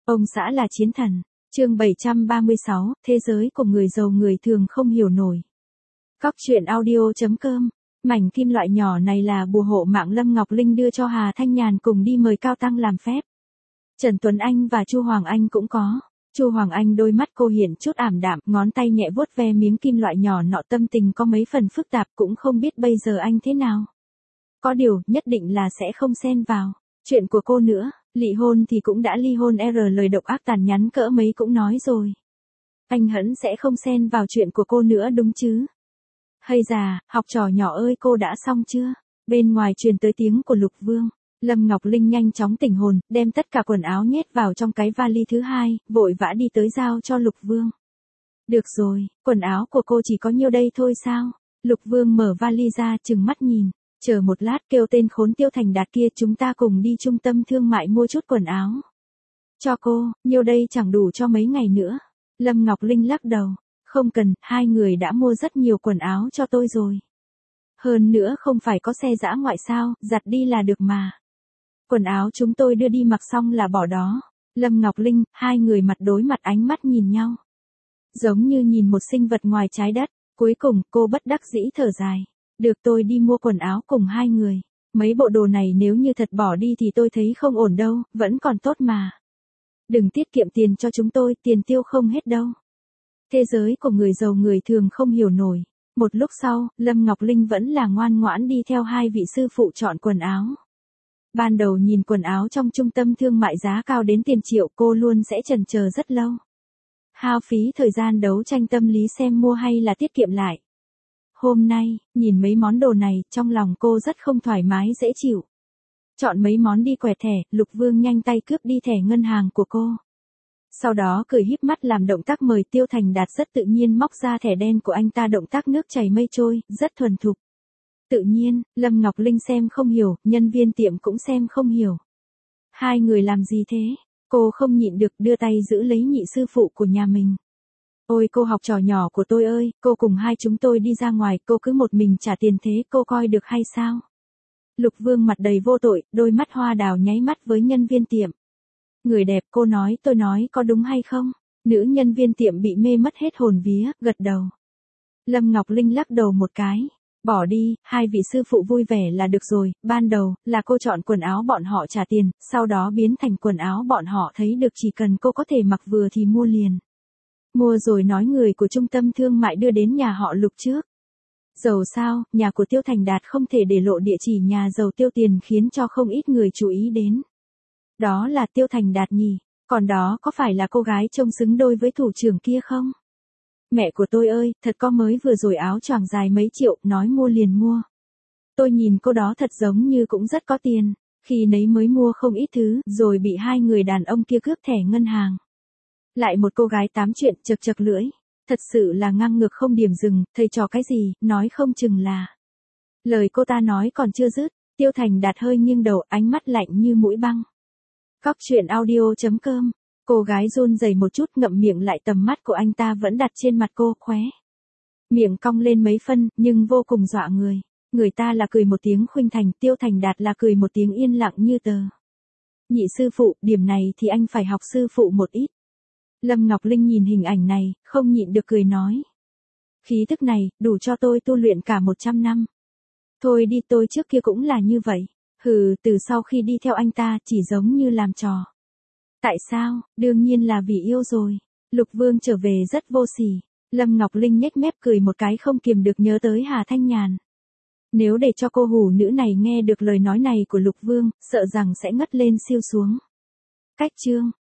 Ông xã là chiến thần. Chương 736, thế giới của người giàu người thường không hiểu nổi. Cóc truyện audio.com. Mảnh kim loại nhỏ này là bùa hộ mạng Lâm Ngọc Linh đưa cho Hà Thanh Nhàn cùng đi mời Cao Tăng làm phép. Trần Tuấn Anh và Chu Hoàng Anh cũng có. Chu Hoàng Anh đôi mắt cô hiện chút ảm đạm, ngón tay nhẹ vuốt ve miếng kim loại nhỏ nọ, tâm tình có mấy phần phức tạp, cũng không biết bây giờ anh thế nào. Có điều, nhất định là sẽ không xen vào chuyện của cô nữa. Lị hôn thì cũng đã ly hôn, lời độc ác tàn nhẫn cỡ mấy cũng nói rồi. Anh hẳn sẽ không xen vào chuyện của cô nữa đúng chứ? Hay già, học trò nhỏ ơi, cô đã xong chưa? Bên ngoài truyền tới tiếng của Lục Vương. Lâm Ngọc Linh nhanh chóng tỉnh hồn, đem tất cả quần áo nhét vào trong cái vali thứ hai, vội vã đi tới giao cho Lục Vương. Được rồi, quần áo của cô chỉ có nhiêu đây thôi sao? Lục Vương mở vali ra, trừng mắt nhìn. Chờ một lát, kêu tên khốn Tiêu Thành Đạt kia, chúng ta cùng đi trung tâm thương mại mua chút quần áo. Cho cô, nhiêu đây chẳng đủ cho mấy ngày nữa. Lâm Ngọc Linh lắc đầu. Không cần, hai người đã mua rất nhiều quần áo cho tôi rồi. Hơn nữa không phải có xe dã ngoại sao, giặt đi là được mà. Quần áo chúng tôi đưa đi mặc xong là bỏ đó. Lâm Ngọc Linh, hai người mặt đối mặt, ánh mắt nhìn nhau. Giống như nhìn một sinh vật ngoài trái đất. Cuối cùng, cô bất đắc dĩ thở dài. Được, tôi đi mua quần áo cùng hai người. Mấy bộ đồ này nếu như thật bỏ đi thì tôi thấy không ổn đâu, vẫn còn tốt mà. Đừng tiết kiệm tiền cho chúng tôi, tiền tiêu không hết đâu. Thế giới của người giàu người thường không hiểu nổi. Một lúc sau, Lâm Ngọc Linh vẫn là ngoan ngoãn đi theo hai vị sư phụ chọn quần áo. Ban đầu nhìn quần áo trong trung tâm thương mại giá cao đến tiền triệu, cô luôn sẽ chần chờ rất lâu. Hao phí thời gian đấu tranh tâm lý xem mua hay là tiết kiệm lại. Hôm nay, nhìn mấy món đồ này, trong lòng cô rất không thoải mái dễ chịu. Chọn mấy món đi quẹt thẻ, Lục Vương nhanh tay cướp đi thẻ ngân hàng của cô. Sau đó cười híp mắt làm động tác mời Tiêu Thành Đạt, rất tự nhiên móc ra thẻ đen của anh ta, động tác nước chảy mây trôi, rất thuần thục. Tự nhiên, Lâm Ngọc Linh xem không hiểu, nhân viên tiệm cũng xem không hiểu. Hai người làm gì thế? Cô không nhịn được đưa tay giữ lấy nhị sư phụ của nhà mình. Ôi cô học trò nhỏ của tôi ơi, cô cùng hai chúng tôi đi ra ngoài, cô cứ một mình trả tiền thế, cô coi được hay sao? Lục Vương mặt đầy vô tội, đôi mắt hoa đào nháy mắt với nhân viên tiệm. Người đẹp, cô nói, tôi nói có đúng hay không? Nữ nhân viên tiệm bị mê mất hết hồn vía, gật đầu. Lâm Ngọc Linh lắc đầu một cái. Bỏ đi, hai vị sư phụ vui vẻ là được rồi, ban đầu, là cô chọn quần áo bọn họ trả tiền, sau đó biến thành quần áo bọn họ thấy được, chỉ cần cô có thể mặc vừa thì mua liền. Mua rồi nói người của trung tâm thương mại đưa đến nhà họ Lục trước. Giàu sao, nhà của Tiêu Thành Đạt không thể để lộ địa chỉ nhà giàu tiêu tiền, khiến cho không ít người chú ý đến. Đó là Tiêu Thành Đạt nhỉ, còn đó có phải là cô gái trông xứng đôi với thủ trưởng kia không? Mẹ của tôi ơi, thật có, mới vừa rồi áo choàng dài mấy triệu, nói mua liền mua. Tôi nhìn cô đó thật giống như cũng rất có tiền, khi nấy mới mua không ít thứ, rồi bị hai người đàn ông kia cướp thẻ ngân hàng. Lại một cô gái tám chuyện, chật chật lưỡi. Thật sự là ngang ngược không điểm dừng, thầy trò cái gì, nói không chừng là. Lời cô ta nói còn chưa dứt, Tiêu Thành Đạt hơi nghiêng đầu, ánh mắt lạnh như mũi băng. Cóc truyện audio.com. Cô gái run rẩy một chút, ngậm miệng lại, tầm mắt của anh ta vẫn đặt trên mặt cô, khóe miệng cong lên mấy phân, nhưng vô cùng dọa người. Người ta là cười một tiếng khuynh thành, Tiêu Thành Đạt là cười một tiếng yên lặng như tờ. Nhị sư phụ, điểm này thì anh phải học sư phụ một ít. Lâm Ngọc Linh nhìn hình ảnh này, không nhịn được cười nói. Khí thức này, đủ cho tôi tu luyện cả 100 năm. Thôi đi, tôi trước kia cũng là như vậy. Hừ, từ sau khi đi theo anh ta, chỉ giống như làm trò. Tại sao? Đương nhiên là vì yêu rồi. Lục Vương trở về rất vô sỉ. Lâm Ngọc Linh nhếch mép cười một cái, không kiềm được nhớ tới Hà Thanh Nhàn. Nếu để cho cô hủ nữ này nghe được lời nói này của Lục Vương, sợ rằng sẽ ngất lên siêu xuống. Cách chương